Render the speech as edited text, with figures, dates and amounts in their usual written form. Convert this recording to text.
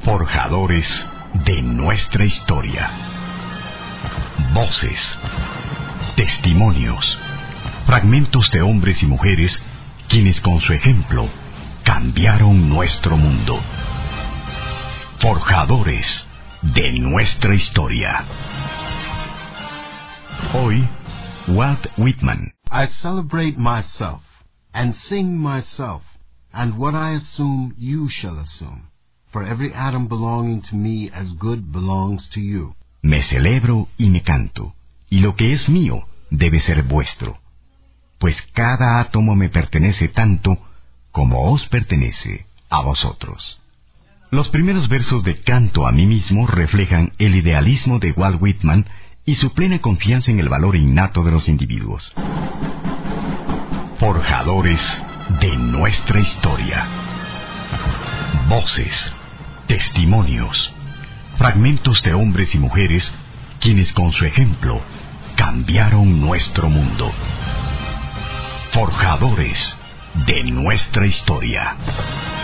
Forjadores de nuestra historia. Voces, testimonios, fragmentos de hombres y mujeres quienes con su ejemplo cambiaron nuestro mundo. Forjadores de nuestra historia. Hoy, Walt Whitman. I celebrate myself, and sing myself, and what I assume you shall assume. For every atom belonging to me as good belongs to you. Me celebro y me canto, y lo que es mío debe ser vuestro, pues cada átomo me pertenece tanto como os pertenece a vosotros. Los primeros versos de Canto a mí mismo reflejan el idealismo de Walt Whitman y su plena confianza en el valor innato de los individuos. Forjadores de nuestra historia. Voces, testimonios, fragmentos de hombres y mujeres quienes con su ejemplo cambiaron nuestro mundo. Forjadores de nuestra historia.